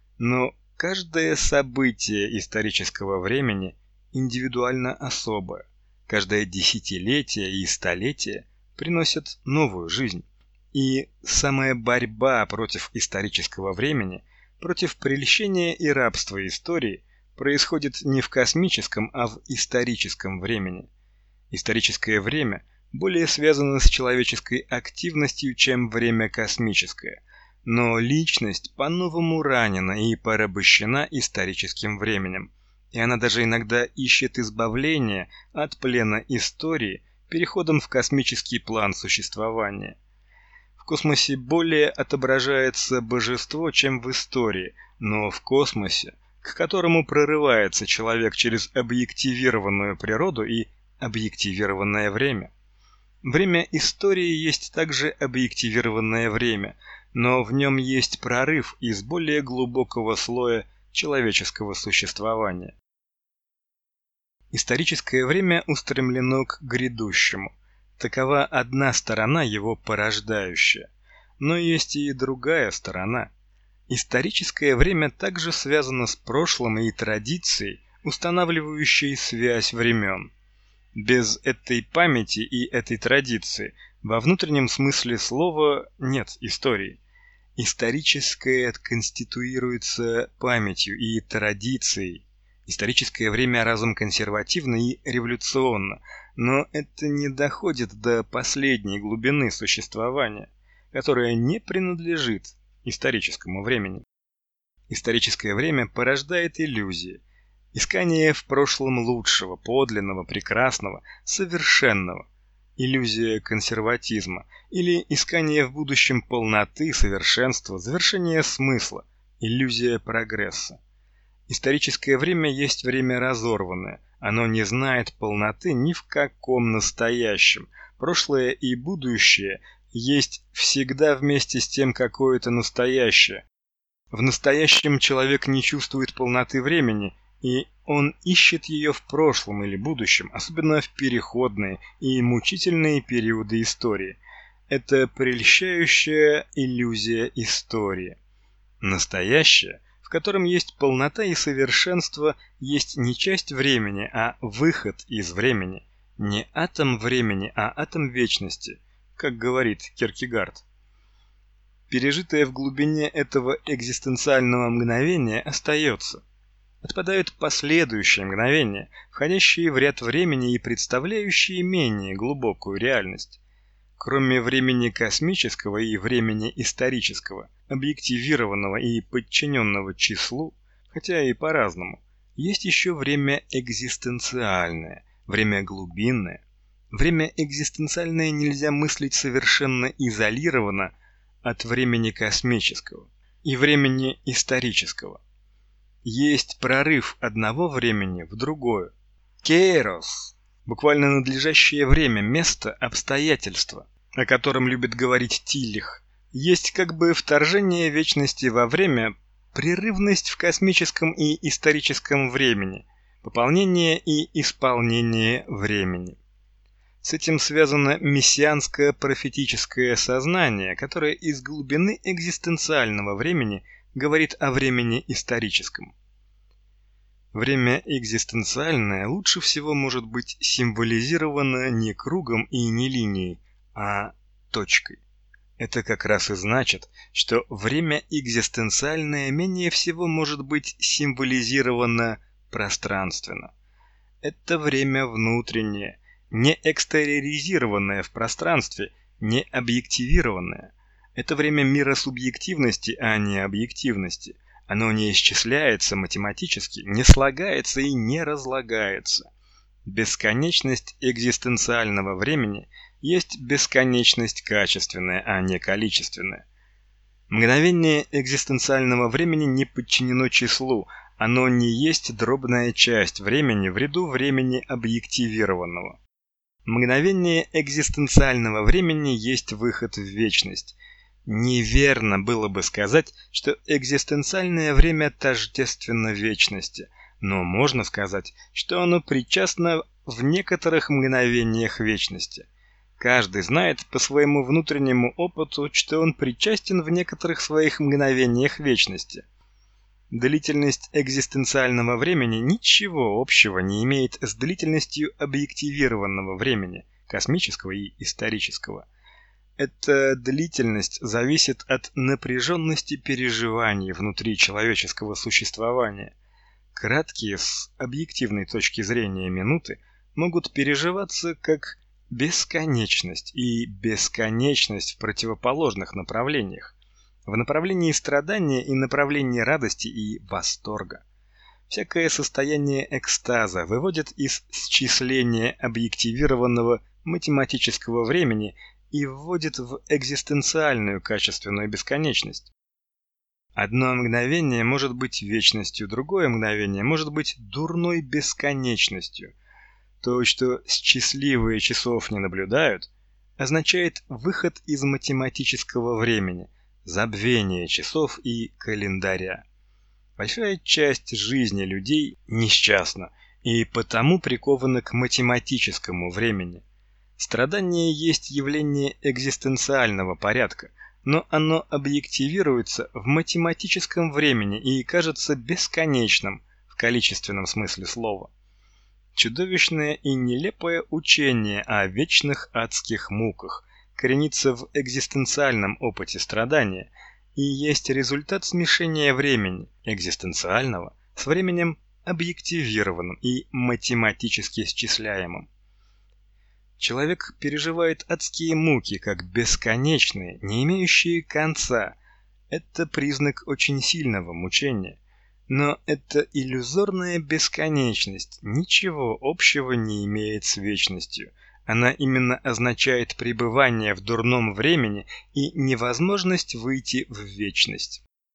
Но каждое событие исторического времени индивидуально особое. Каждое десятилетие и столетие приносят новую жизнь. И самая борьба против исторического времени, против прельщения и рабства истории, происходит не в космическом, а в историческом времени. Историческое время более связано с человеческой активностью, чем время космическое. Но личность по-новому ранена и порабощена историческим временем. И она даже иногда ищет избавления от плена истории переходом в космический план существования. В космосе более отображается божество, чем в истории, но в космосе, к которому прорывается человек через объективированную природу и объективированное время. Время истории есть также объективированное время, но в нем есть прорыв из более глубокого слоя человеческого существования. Историческое время устремлено к грядущему. Такова одна сторона его порождающая. Но есть и другая сторона. Историческое время также связано с прошлым и традицией, устанавливающей связь времен. Без этой памяти и этой традиции во внутреннем смысле слова нет истории. Историческое конституируется памятью и традицией. Историческое время разом консервативно и революционно, но это не доходит до последней глубины существования, которая не принадлежит историческому времени. Историческое время порождает иллюзии, искание в прошлом лучшего, подлинного, прекрасного, совершенного, иллюзия консерватизма, или искание в будущем полноты, совершенства, завершения смысла, иллюзия прогресса. Историческое время есть время разорванное. Оно не знает полноты ни в каком настоящем. Прошлое и будущее есть всегда вместе с тем какое-то настоящее. В настоящем человек не чувствует полноты времени, и он ищет ее в прошлом или будущем, особенно в переходные и мучительные периоды истории. Это прельщающая иллюзия истории. Настоящее, в котором есть полнота и совершенство, есть не часть времени, а выход из времени. Не атом времени, а атом вечности, как говорит Кierkegaard. Пережитое в глубине этого экзистенциального мгновения остается. Отпадают последующие мгновения, входящие в ряд времени и представляющие менее глубокую реальность. Кроме времени космического и времени исторического, объективированного и подчиненного числу, хотя и по-разному, есть еще время экзистенциальное, время глубинное. Время экзистенциальное нельзя мыслить совершенно изолированно от времени космического и времени исторического. Есть прорыв одного времени в другое. Кейрос. Буквально надлежащее время, место, обстоятельства, о котором любит говорить Тиллих, есть как бы вторжение вечности во время, прерывность в космическом и историческом времени, пополнение и исполнение времени. С этим связано мессианское профетическое сознание, которое из глубины экзистенциального времени говорит о времени историческом. Время экзистенциальное лучше всего может быть символизировано не кругом и не линией, а точкой. Это как раз и значит, что время экзистенциальное менее всего может быть символизировано пространственно. Это время внутреннее, не экстериоризированное в пространстве, не объективированное. Это время мира субъективности, а не объективности. Оно не исчисляется математически, не слагается и не разлагается. Бесконечность экзистенциального времени есть бесконечность качественная, а не количественная. Мгновение экзистенциального времени не подчинено числу, оно не есть дробная часть времени в ряду времени объективированного. Мгновение экзистенциального времени есть выход в вечность. Неверно было бы сказать, что экзистенциальное время тождественно вечности, но можно сказать, что оно причастно в некоторых мгновениях вечности. Каждый знает по своему внутреннему опыту, что он причастен в некоторых своих мгновениях вечности. Длительность экзистенциального времени ничего общего не имеет с длительностью объективированного времени, космического и исторического. Эта длительность зависит от напряженности переживаний внутри человеческого существования. Краткие с объективной точки зрения минуты могут переживаться как бесконечность и бесконечность в противоположных направлениях. В направлении страдания и направлении радости и восторга. Всякое состояние экстаза выводит из счисления объективированного математического времени и вводит в экзистенциальную качественную бесконечность. Одно мгновение может быть вечностью, другое мгновение может быть дурной бесконечностью. То, что счастливые часов не наблюдают, означает выход из математического времени, забвение часов и календаря. Большая часть жизни людей несчастна и потому прикована к математическому времени. Страдание есть явление экзистенциального порядка, но оно объективируется в математическом времени и кажется бесконечным в количественном смысле слова. Чудовищное и нелепое учение о вечных адских муках коренится в экзистенциальном опыте страдания и есть результат смешения времени экзистенциального с временем объективированным и математически счисляемым. Человек переживает адские муки как бесконечные, не имеющие конца. Это признак очень сильного мучения. Но эта иллюзорная бесконечность ничего общего не имеет с вечностью. Она именно означает пребывание в дурном времени и невозможность выйти в вечность.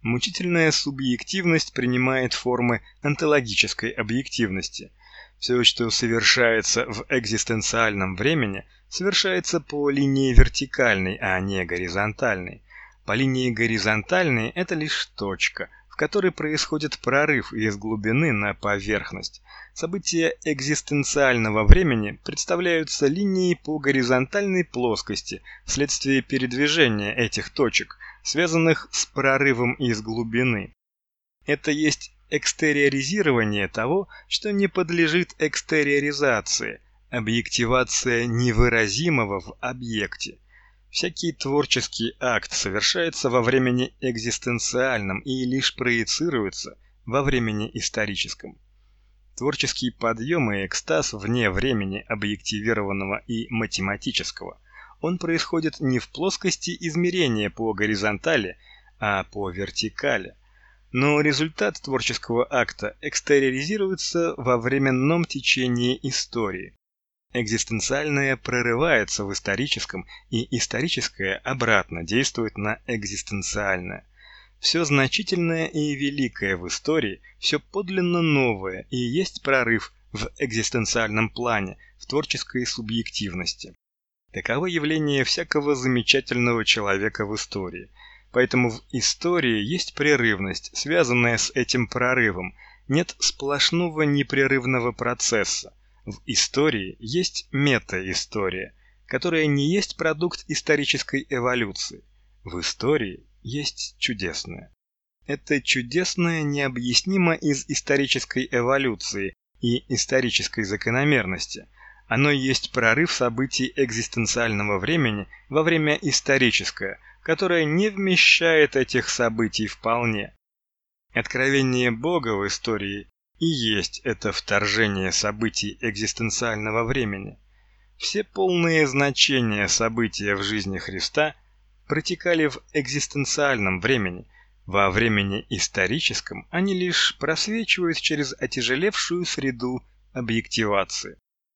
Мучительная субъективность принимает формы онтологической объективности. Все, что совершается в экзистенциальном времени, совершается по линии вертикальной, а не горизонтальной. По линии горизонтальной – это лишь точка, в которой происходит прорыв из глубины на поверхность. События экзистенциального времени представляются линией по горизонтальной плоскости вследствие передвижения этих точек, связанных с прорывом из глубины. Это есть экстериоризирование того, что не подлежит экстериоризации, объективация невыразимого в объекте. Всякий творческий акт совершается во времени экзистенциальном и лишь проецируется во времени историческом. Творческий подъем и экстаз вне времени объективированного и математического. Он происходит не в плоскости измерения по горизонтали, а по вертикали. Но результат творческого акта экстериоризируется во временном течении истории. Экзистенциальное прорывается в историческом, и историческое обратно действует на экзистенциальное. Все значительное и великое в истории, все подлинно новое и есть прорыв в экзистенциальном плане, в творческой субъективности. Таково явление всякого замечательного человека в истории. Поэтому в истории есть прерывность, связанная с этим прорывом. Нет сплошного непрерывного процесса. В истории есть метаистория, которая не есть продукт исторической эволюции. В истории есть чудесное. Это чудесное необъяснимо из исторической эволюции и исторической закономерности. Оно есть прорыв событий экзистенциального времени во время историческое, которое не вмещает этих событий вполне. Откровение Бога в истории и есть это вторжение событий экзистенциального времени. Все полные значения события в жизни Христа протекали в экзистенциальном времени. Во времени историческом они лишь просвечивают через отяжелевшую среду объективации.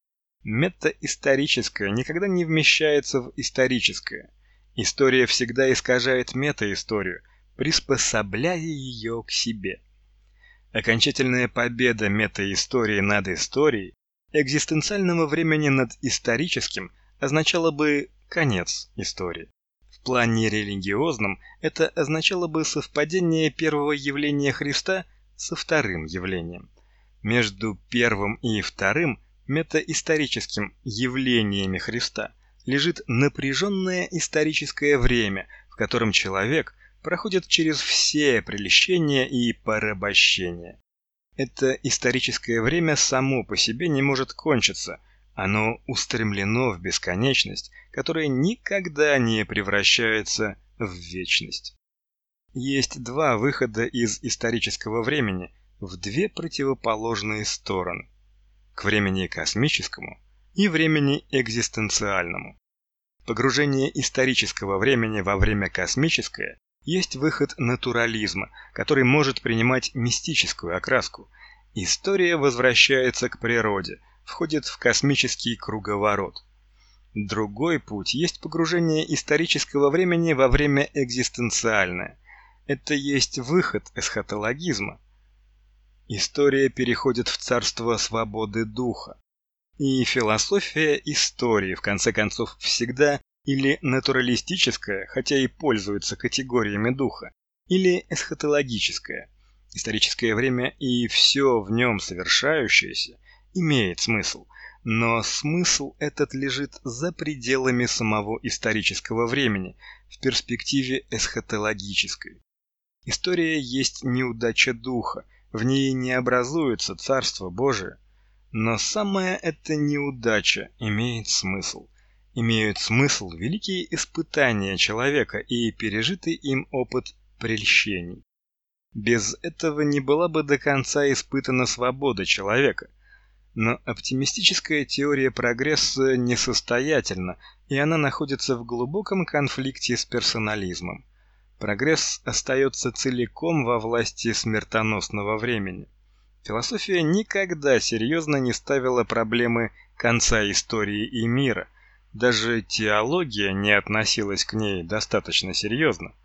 Метаисторическое никогда не вмещается в историческое. История всегда искажает метаисторию, приспособляя ее к себе. Окончательная победа метаистории над историей, экзистенциального времени над историческим, означала бы конец истории. В плане религиозном это означало бы совпадение первого явления Христа со вторым явлением. Между первым и вторым метаисторическим явлениями Христа лежит напряженное историческое время, в котором человек проходит через все прельщения и порабощения. Это историческое время само по себе не может кончиться, оно устремлено в бесконечность, которая никогда не превращается в вечность. Есть два выхода из исторического времени в две противоположные стороны: к времени космическому и времени экзистенциальному. Погружение исторического времени во время космическое есть выход натурализма, который может принимать мистическую окраску. История возвращается к природе, входит в космический круговорот. Другой путь есть погружение исторического времени во время экзистенциальное. Это есть выход эсхатологизма. История переходит в царство свободы духа. И философия истории, в конце концов, всегда или натуралистическая, хотя и пользуется категориями духа, или эсхатологическая. Историческое время и все в нем совершающееся имеет смысл, но смысл этот лежит за пределами самого исторического времени, в перспективе эсхатологической. История есть неудача духа, в ней не образуется Царство Божие. Но самая эта неудача имеет смысл. Имеют смысл великие испытания человека и пережитый им опыт прельщений. Без этого не была бы до конца испытана свобода человека. Но оптимистическая теория прогресса несостоятельна, и она находится в глубоком конфликте с персонализмом. Прогресс остается целиком во власти смертоносного времени. Философия никогда серьезно не ставила проблемы конца истории и мира. Даже теология не относилась к ней достаточно серьезно.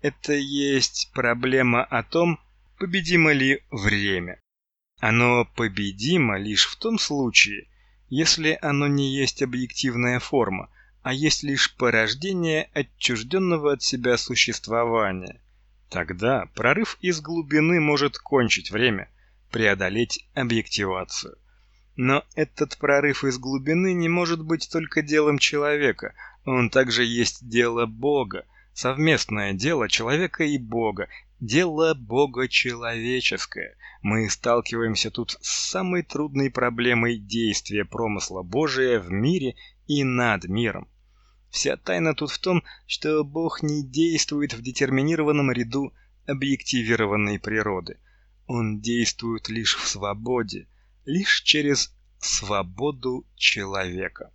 Это есть проблема о том, победимо ли время. Оно победимо лишь в том случае, если оно не есть объективная форма, а есть лишь порождение отчужденного от себя существования. Тогда прорыв из глубины может кончить время, преодолеть объективацию. Но этот прорыв из глубины не может быть только делом человека, он также есть дело Бога, совместное дело человека и Бога, дело Бога человеческое. Мы сталкиваемся тут с самой трудной проблемой действия промысла Божия в мире и над миром. Вся тайна тут в том, что Бог не действует в детерминированном ряду объективированной природы. Он действует лишь в свободе, лишь через свободу человека.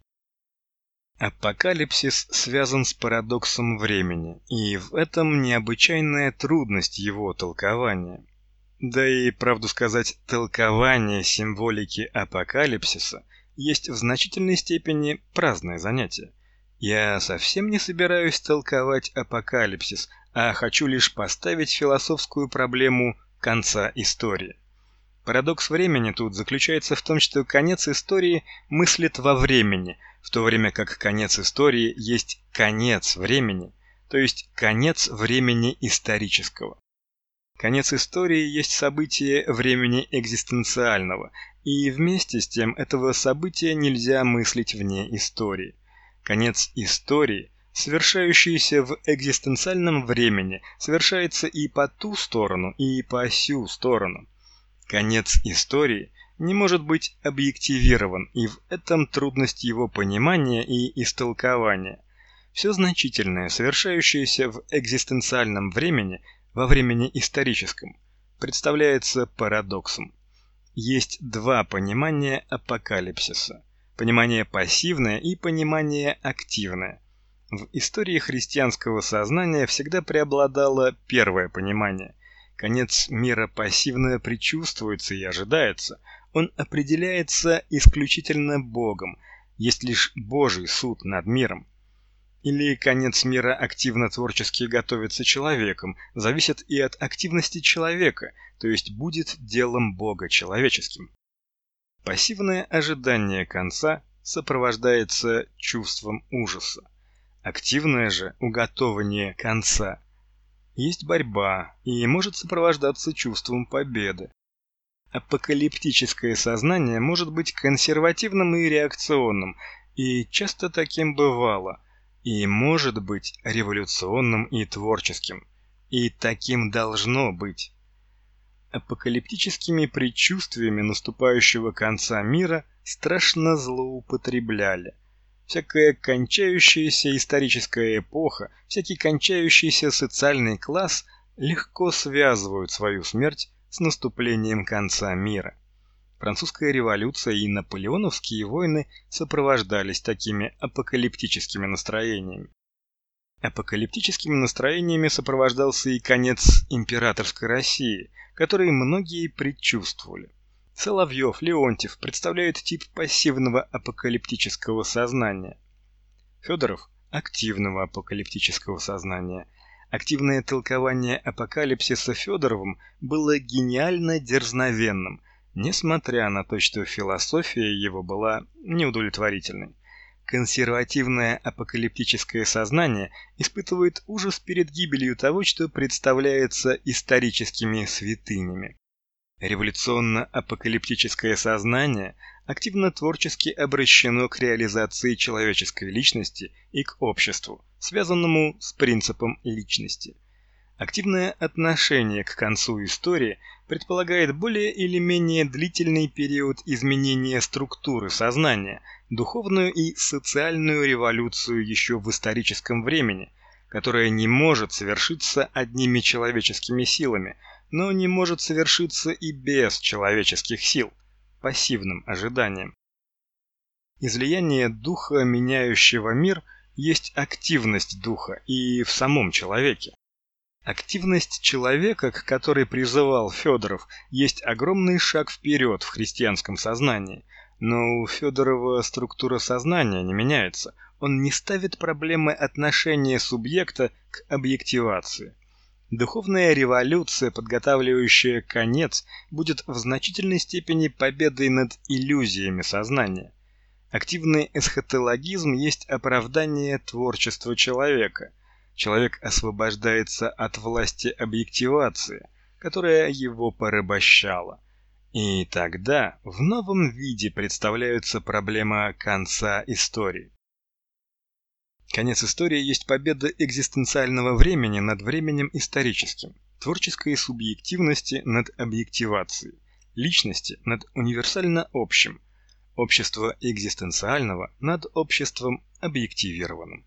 Апокалипсис связан с парадоксом времени, и в этом необычайная трудность его толкования. Да и, правду сказать, толкование символики апокалипсиса есть в значительной степени праздное занятие. Я совсем не собираюсь толковать апокалипсис, а хочу лишь поставить философскую проблему конца истории. Парадокс времени тут заключается в том, что конец истории мыслит во времени, в то время как конец истории есть конец времени, то есть конец времени исторического. Конец истории есть событие времени экзистенциального, и вместе с тем этого события нельзя мыслить вне истории. Конец истории, совершающийся в экзистенциальном времени, совершается и по ту сторону, и по сю сторону. Конец истории не может быть объективирован, и в этом трудность его понимания и истолкования. Все значительное, совершающееся в экзистенциальном времени, во времени историческом, представляется парадоксом. Есть два понимания апокалипсиса: понимание пассивное и понимание активное. В истории христианского сознания всегда преобладало первое понимание. Конец мира пассивно предчувствуется и ожидается, он определяется исключительно Богом, есть лишь Божий суд над миром. Или конец мира активно-творчески готовится человеком, зависит и от активности человека, то есть будет делом Бога человеческим. Пассивное ожидание конца сопровождается чувством ужаса. Активное же уготование конца есть борьба и может сопровождаться чувством победы. Апокалиптическое сознание может быть консервативным и реакционным, и часто таким бывало, и может быть революционным и творческим, и таким должно быть. Апокалиптическими предчувствиями наступающего конца мира страшно злоупотребляли. Всякая кончающаяся историческая эпоха, всякий кончающийся социальный класс легко связывают свою смерть с наступлением конца мира. Французская революция и наполеоновские войны сопровождались такими апокалиптическими настроениями. Апокалиптическими настроениями сопровождался и конец императорской России, который многие предчувствовали. Соловьев, Леонтьев представляют тип пассивного апокалиптического сознания. Федоров – активного апокалиптического сознания. Активное толкование апокалипсиса Федоровым было гениально дерзновенным, несмотря на то, что философия его была неудовлетворительной. Консервативное апокалиптическое сознание испытывает ужас перед гибелью того, что представляется историческими святынями. Революционно-апокалиптическое сознание активно-творчески обращено к реализации человеческой личности и к обществу, связанному с принципом личности. Активное отношение к концу истории предполагает более или менее длительный период изменения структуры сознания, духовную и социальную революцию еще в историческом времени, которая не может совершиться одними человеческими силами, но не может совершиться и без человеческих сил, пассивным ожиданием. Излияние духа, меняющего мир, есть активность духа и в самом человеке. Активность человека, к которой призывал Федоров, есть огромный шаг вперед в христианском сознании, но у Федорова структура сознания не меняется, он не ставит проблемы отношения субъекта к объективации. Духовная революция, подготавливающая конец, будет в значительной степени победой над иллюзиями сознания. Активный эсхатологизм есть оправдание творчества человека. Человек освобождается от власти объективации, которая его порабощала. И тогда в новом виде представляется проблема конца истории. Конец истории есть победа экзистенциального времени над временем историческим, творческой субъективности над объективацией, личности над универсально общим, общества экзистенциального над обществом объективированным.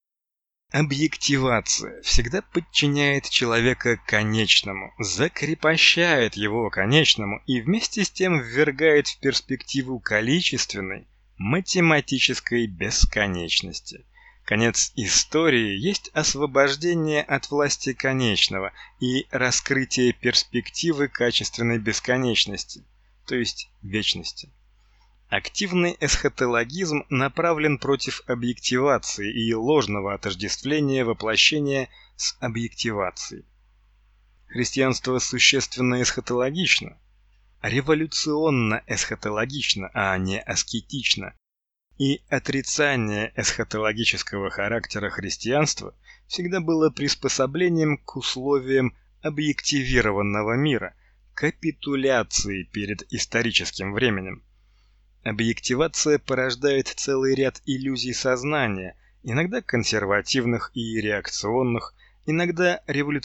Объективация всегда подчиняет человека конечному, закрепощает его конечному и вместе с тем ввергает в перспективу количественной, математической бесконечности. Конец истории есть освобождение от власти конечного и раскрытие перспективы качественной бесконечности, то есть вечности. Активный эсхатологизм направлен против объективации и ложного отождествления воплощения с объективацией. Христианство существенно эсхатологично, революционно эсхатологично, а не аскетично. И отрицание эсхатологического характера христианства всегда было приспособлением к условиям объективированного мира, капитуляции перед историческим временем. Объективация порождает целый ряд иллюзий сознания, иногда консервативных и реакционных, иногда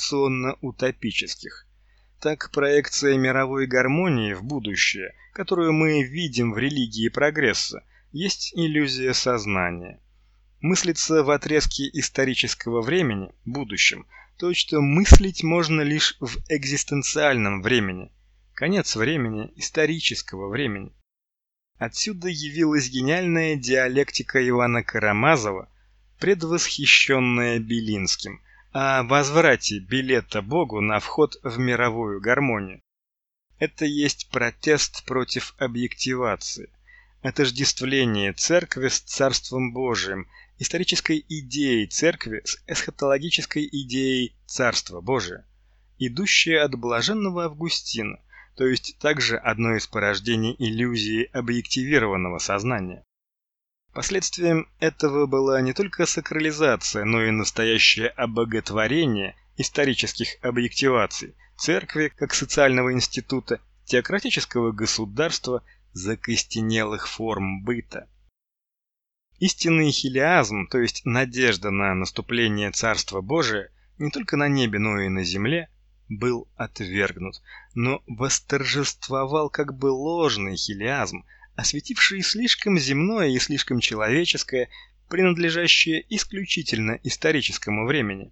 революционно-утопических. Так, проекция мировой гармонии в будущее, которую мы видим в религии прогресса, есть иллюзия сознания. Мыслится в отрезке исторического времени, будущем, то, что мыслить можно лишь в экзистенциальном времени. Конец времени, исторического времени. Отсюда явилась гениальная диалектика Ивана Карамазова, предвосхищенная Белинским, о возврате билета Богу на вход в мировую гармонию. Это есть протест против объективации, отождествление церкви с Царством Божиим, исторической идеей церкви с эсхатологической идеей Царства Божия, идущее от блаженного Августина, то есть также одно из порождений иллюзии объективированного сознания. Последствием этого была не только сакрализация, но и настоящее обоготворение исторических объективаций церкви как социального института, теократического государства, закостенелых форм быта. Истинный хилиазм, то есть надежда на наступление Царства Божия, не только на небе, но и на земле, был отвергнут, но восторжествовал как бы ложный хилиазм, осветивший слишком земное и слишком человеческое, принадлежащее исключительно историческому времени.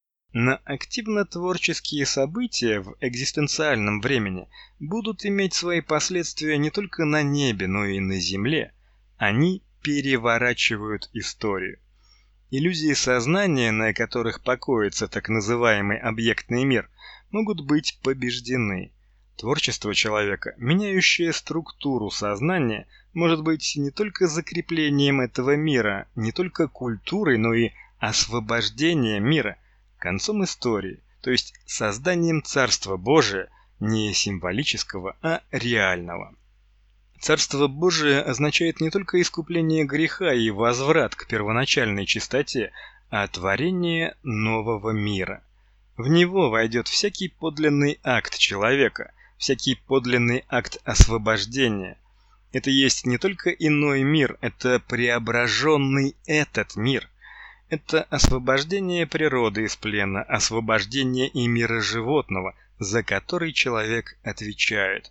Но активно-творческие события в экзистенциальном времени будут иметь свои последствия не только на небе, но и на земле. Они переворачивают историю. Иллюзии сознания, на которых покоится так называемый объектный мир, могут быть побеждены. Творчество человека, меняющее структуру сознания, может быть не только закреплением этого мира, не только культурой, но и освобождением мира, концом истории, то есть созданием Царства Божия, не символического, а реального. Царство Божие означает не только искупление греха и возврат к первоначальной чистоте, а творение нового мира. В него войдет всякий подлинный акт человека, всякий подлинный акт освобождения. Это есть не только иной мир, это преображенный этот мир. Это освобождение природы из плена, освобождение и мира животного, за который человек отвечает.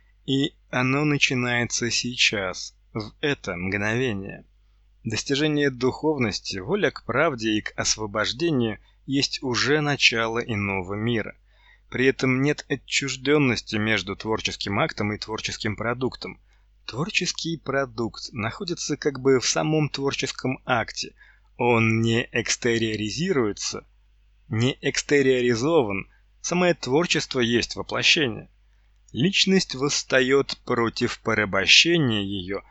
И оно начинается сейчас, в это мгновение. Достижение духовности, воля к правде и к освобождению есть уже начало иного мира. При этом нет отчужденности между творческим актом и творческим продуктом. Творческий продукт находится как бы в самом творческом акте. Он не экстериоризируется, не экстериоризован. Самое творчество есть воплощение. Личность восстает против порабощения ее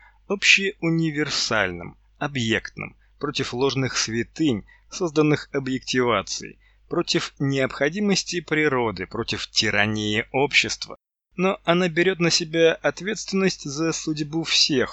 общеуниверсальным, объектным, против ложных святынь, созданных объективацией, против необходимости природы, против тирании общества. Но она берет на себя ответственность за судьбу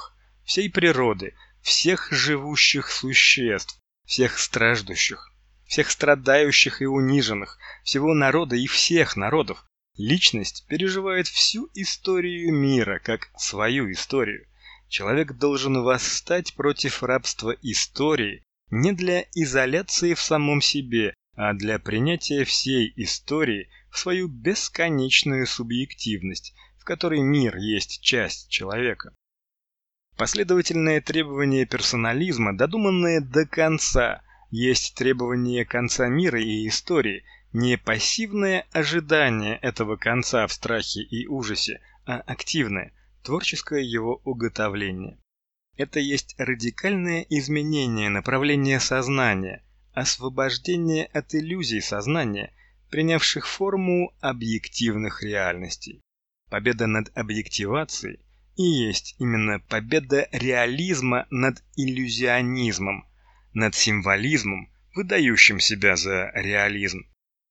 всей природы, всех живущих существ, всех страждущих, всех страдающих и униженных, всего народа и всех народов. Личность переживает всю историю мира как свою историю. Человек должен восстать против рабства истории не для изоляции в самом себе, а для принятия всей истории в свою бесконечную субъективность, в которой мир есть часть человека. Последовательное требование персонализма, додуманное до конца, есть требование конца мира и истории, не пассивное ожидание этого конца в страхе и ужасе, а активное, творческое его уготовление. Это есть радикальное изменение направления сознания, освобождение от иллюзий сознания, принявших форму объективных реальностей. Победа над объективацией и есть именно победа реализма над иллюзионизмом, над символизмом, выдающим себя за реализм.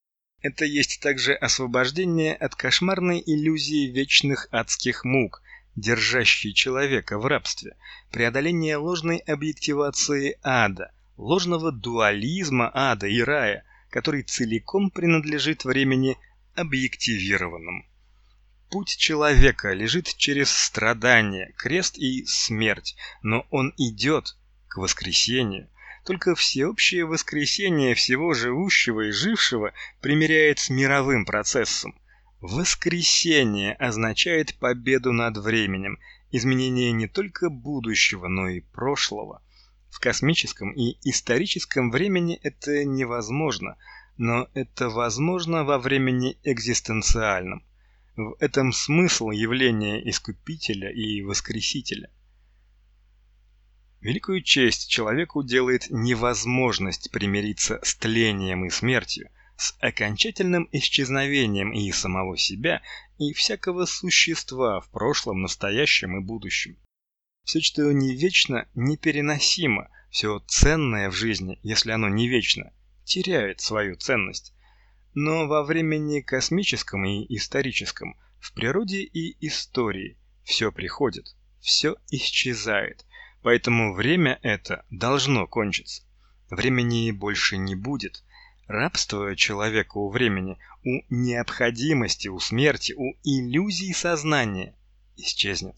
Это есть также освобождение от кошмарной иллюзии вечных адских мук, держащей человека в рабстве, преодоление ложной объективации ада, ложного дуализма ада и рая, который целиком принадлежит времени объективированному. Путь человека лежит через страдания, крест и смерть, но он идет к воскресению. Только всеобщее воскресение всего живущего и жившего примиряет с мировым процессом. Воскресение означает победу над временем, изменение не только будущего, но и прошлого. В космическом и историческом времени это невозможно, но это возможно во времени экзистенциальном. В этом смысл явления Искупителя и Воскресителя. Великую честь человеку делает невозможность примириться с тлением и смертью, с окончательным исчезновением и самого себя, и всякого существа в прошлом, настоящем и будущем. Все, что не вечно, непереносимо, все ценное в жизни, если оно не вечно, теряет свою ценность. Но во времени космическом и историческом, в природе и истории, все приходит, все исчезает. Поэтому время это должно кончиться. Времени больше не будет. Рабство человека у времени, у необходимости, у смерти, у иллюзий сознания исчезнет.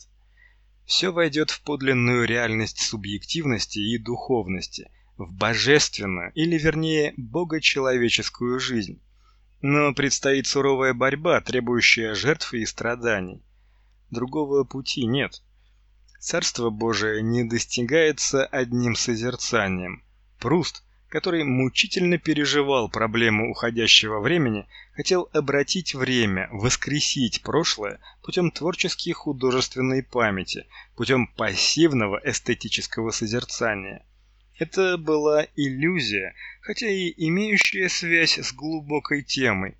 Все войдет в подлинную реальность субъективности и духовности, в божественную, или вернее, богочеловеческую жизнь. Но предстоит суровая борьба, требующая жертв и страданий. Другого пути нет. Царство Божие не достигается одним созерцанием. Пруст, который мучительно переживал проблему уходящего времени, хотел обратить время, воскресить прошлое путем творческой художественной памяти, путем пассивного эстетического созерцания. Это была иллюзия, хотя и имеющая связь с глубокой темой.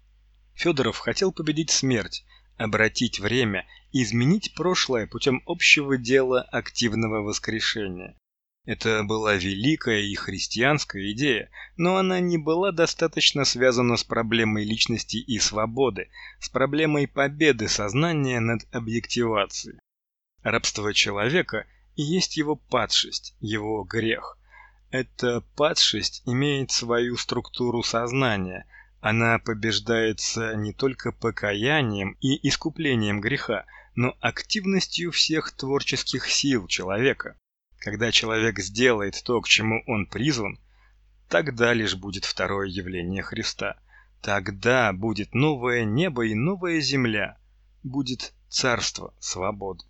Федоров хотел победить смерть, обратить время, изменить прошлое путем общего дела активного воскрешения. Это была великая и христианская идея, но она не была достаточно связана с проблемой личности и свободы, с проблемой победы сознания над объективацией. Рабство человека и есть его падшесть, его грех. Эта падшесть имеет свою структуру сознания. Она побеждается не только покаянием и искуплением греха, но активностью всех творческих сил человека. Когда человек сделает то, к чему он призван, тогда лишь будет второе явление Христа. Тогда будет новое небо и новая земля, будет царство свободы.